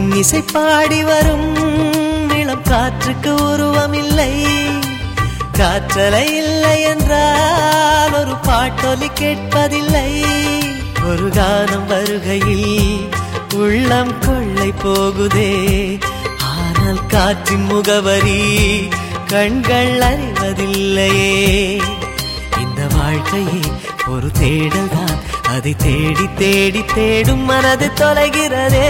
இன்னிசை பாடி வரும் இளம் காற்றுக்கு உருவமில்லை. காற்றலை இல்லை என்றால் ஒரு பாட்டொலி கேட்பதில்லை. ஒரு கானம் வருகையில் உள்ளம் கொள்ளை போகுதே, ஆனால் காற்றின் முகவரி கண்கள் அறிவதில்லையே. இந்த வாழ்க்கையே ஒரு தேடல் தான், அதை தேடி தேடி தேடும் மனது தொலைகிறதே.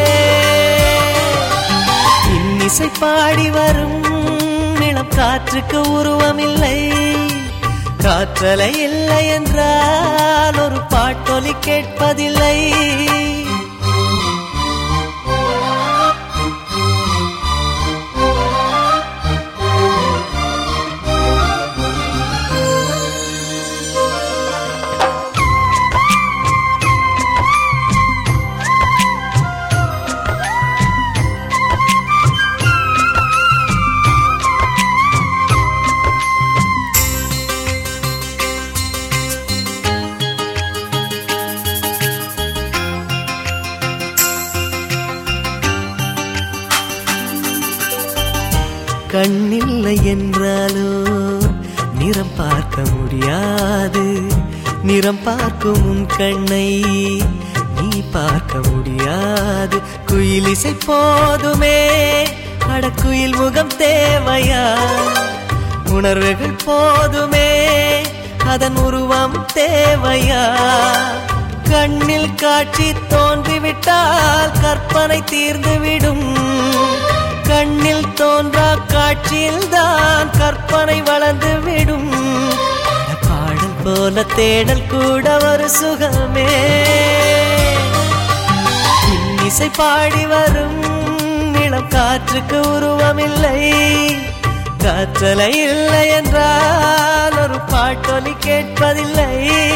இன்னிசை பாடி வரும் இளம் காற்றுக்கு உருவமில்லை. காற்றலை இல்லை என்றால் ஒரு பாட்டொலி கேட்பதில்லை. கண்ணில்லை என்றாலோ நிறம் பார்க்க முடியாது. நிறம் பார்க்கும் உன் கண்ணை நீ பார்க்க முடியாது. குயிலிசை போதுமே, அடக்குயில் முகம் தேவையா? உணர்வுகள் போதுமே, அதன் உருவம் தேவையா? கண்ணில் காட்சி தோன்றிவிட்டால் கற்பனை தீர்ந்துவிடும். கண்ணில் தோன்றா காட்சியில் தான் கற்பனை வளர்ந்து விடும். பாடல் போல தேடல் கூட ஒரு சுகமே. இன்னிசை பாடி வரும் இளம் காற்றுக்கு உருவமில்லை. காற்றலை இல்லை என்றால் ஒரு பாட்டொலி கேட்பதில்லை.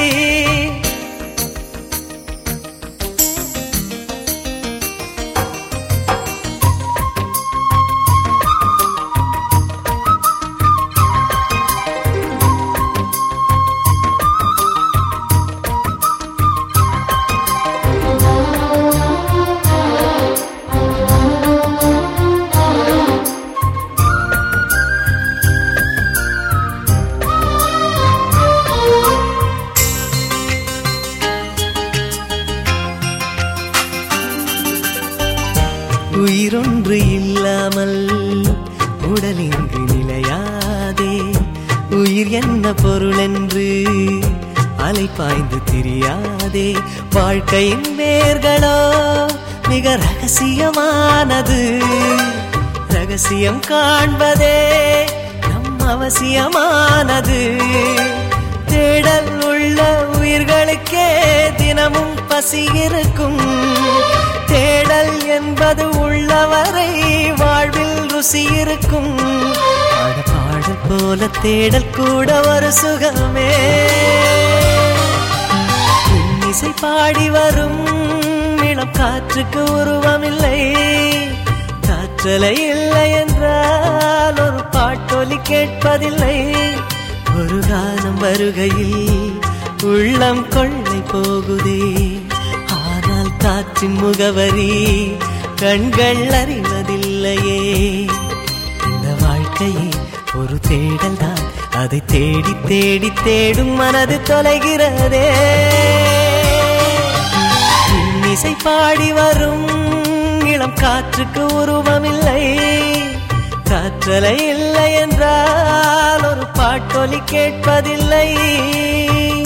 உயிரொன்று இல்லாமல் உடல் இங்கு நிலையாதே. உயிர் என்ன பொருள் என்று அலை பாய்ந்து தெரியாதே. வாழ்க்கையின் வேர்களோ மிக ரகசியமானது. ரகசியம் காண்பதே நம் அவசியமானது. தேடல் உள்ள உயிர்களுக்கே தினமும் பசி இருக்கும். தேடல் என்பது உள்ளவரை வாழ்வில் ருசி இருக்கும். பாடல் போல தேடல் கூட ஒரு சுகமே. இன்னிசை பாடி வரும் இளம் காற்றுக்கு உருவமில்லை. காற்றலை இல்லை என்றால் ஒரு பாட்டொலி கேட்பதில்லை. ஒரு கானம் வருகையில் உள்ளம் கொள்ளை போகுதே, ஆனால் காற்றின் முகவரி கண்கள் அறிவதில்லையே. இந்த வாழ்க்கையே ஒரு தேடல் தான், அதை தேடி தேடி தேடும் மனது தொலைகிறதே. இன்னிசை பாடி வரும் இளம் காற்றுக்கு உருவமில்லை. காற்றலை இல்லை என்றால் ஒரு பாட்டொலி கேட்பதில்லை.